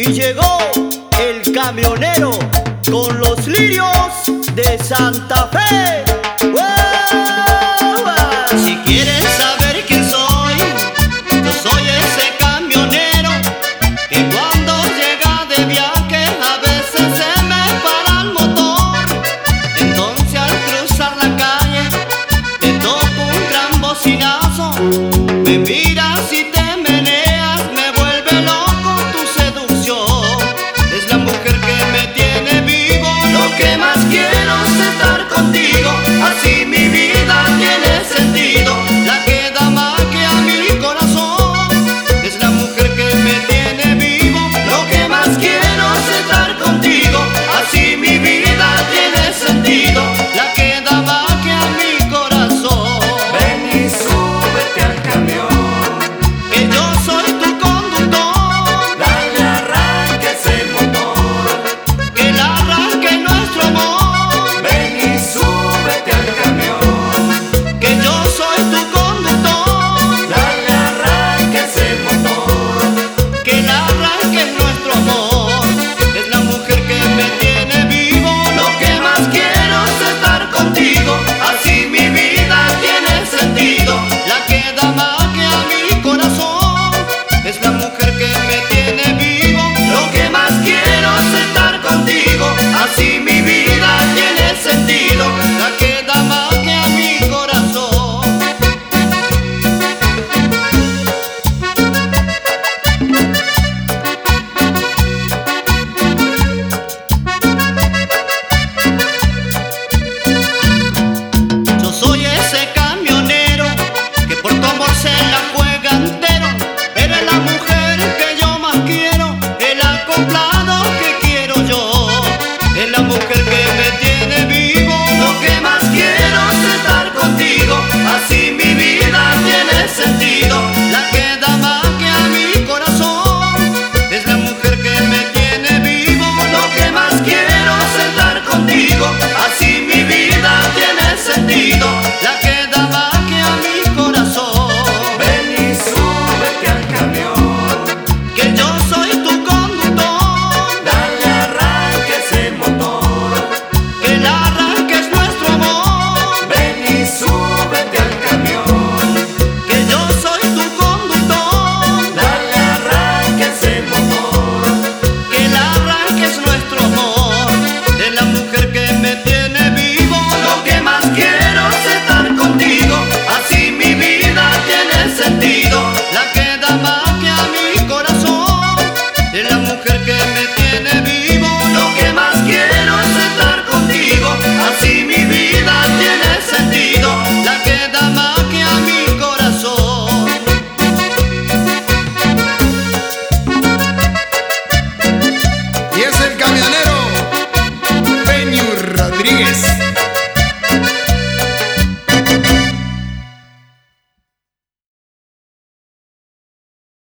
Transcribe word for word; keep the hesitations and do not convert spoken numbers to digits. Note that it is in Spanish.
Y llegó el camionero con los lirios de Santa Fe. ¡Uah! Si quieres saber quién soy, yo soy ese camionero que cuando llega de viaje a veces se me para el motor. Entonces al cruzar la calle te toco un gran bocinazo, me miras y te meneas, me vuelve loco tu seducción. Es la mujer que me tiene vivo, lo que más quiero es estar contigo, así mi vida tiene sentido, la que da más que a mi corazón. Es la mujer que me tiene vivo, lo que más quiero es estar contigo, así mi vida tiene sentido, la que da más que a mi corazón. Ven y súbete al camión, Que yo soy tu conductor, dale arranque ese motor. que el arranque es nuestro amor. Ven y súbete al camión, Que yo soy tu conductor, dale arranque ese motor. que el arranque es nuestro amor. Es la mujer que me tiene vivo, lo que más quiero es estar contigo, así mi vida tiene sentido, la que da más que a mi corazón. Es la mujer que me tiene vivo, lo que más quiero es estar contigo, así mi vida tiene sentido, la que da más que a mi corazón. Yo soy ese camionero que por tu amor se la juega entero. Eres la mujer que yo más quiero, el acoplado que quiero yo. Es la mujer que me tiene vivo, lo que más quiero es estar contigo, así mi vida tiene sentido, la que da más que a mi corazón. Es la mujer que me tiene vivo, lo que más quiero es estar contigo, así mi vida tiene sentido, la que da más que a mi corazón. Ven y súbete al camión, Que yo soy tu conductor, dale arranque ese motor. que el arranque es nuestro amor. Ven y súbete al camión, Que yo soy tu conductor, dale arranque ese motor. que el arranque es nuestro amor. Es la mujer que me tiene vivo, lo que más quiero es estar contigo, así mi vida tiene sentido, la que da más que a mi corazón. Es la mujer que me tiene vivo, lo que más quiero es estar contigo, así mi vida tiene sentido, la que da más que a mi corazón. Y es el camionero Peñu Rodríguez.